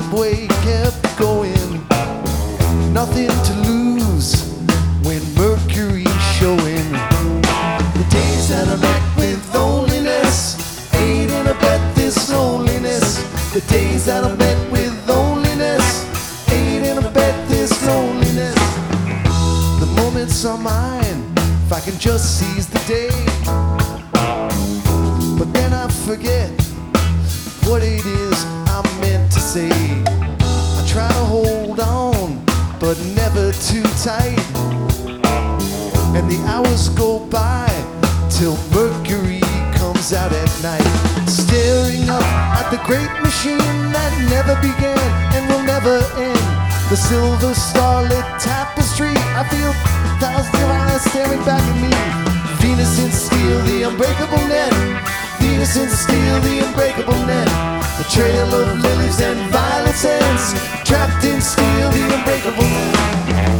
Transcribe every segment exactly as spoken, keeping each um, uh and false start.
subway kept going. Nothing to lose when Mercury's showing. The days that I met with loneliness ain't in a bed this loneliness. The days that I met with loneliness ain't in a bed this loneliness. The moments are mine if I can just seize the day. But then I forget what it is I'm meant to say. I try to hold on, but never too tight. And the hours go by till Mercury comes out at night. Staring up at the great machine that never began and will never end. The silver starlit tapestry, I feel thousands of eyes staring back at me. Venus in steel, the unbreakable net. Venus in steel, the unbreakable net. The trail of lilies and violets ends. Trapped in steel, the unbreakable net.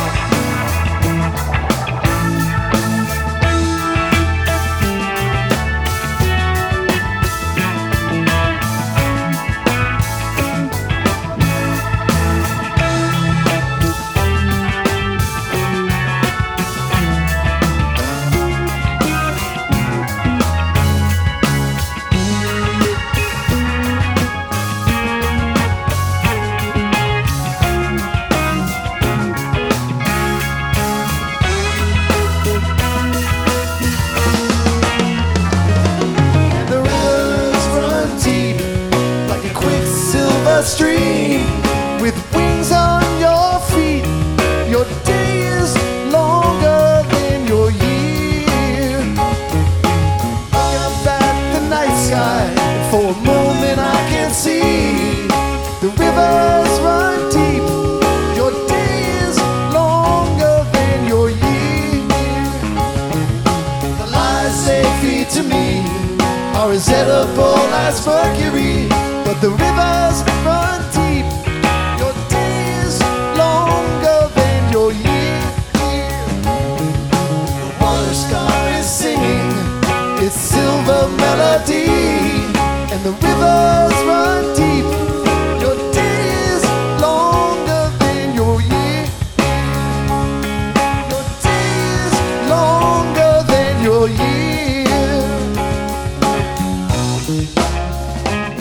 Stream with wings on your feet. Your day is longer than your year. Look up at the night sky, and for a moment I can see the rivers run deep. Your day is longer than your year. The lies they feed to me are as edible as mercury. But the rivers run deep. Your day is longer than your year. The water star is singing its silver melody, and the rivers run deep. Your day is longer than your year. Your day is longer than your year.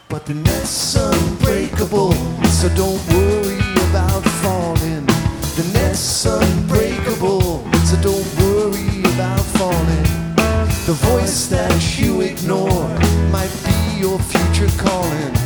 but the net's unbreakable, so don't worry about falling. The net's unbreakable, so don't worry about falling. The voice that you ignore might be your future calling.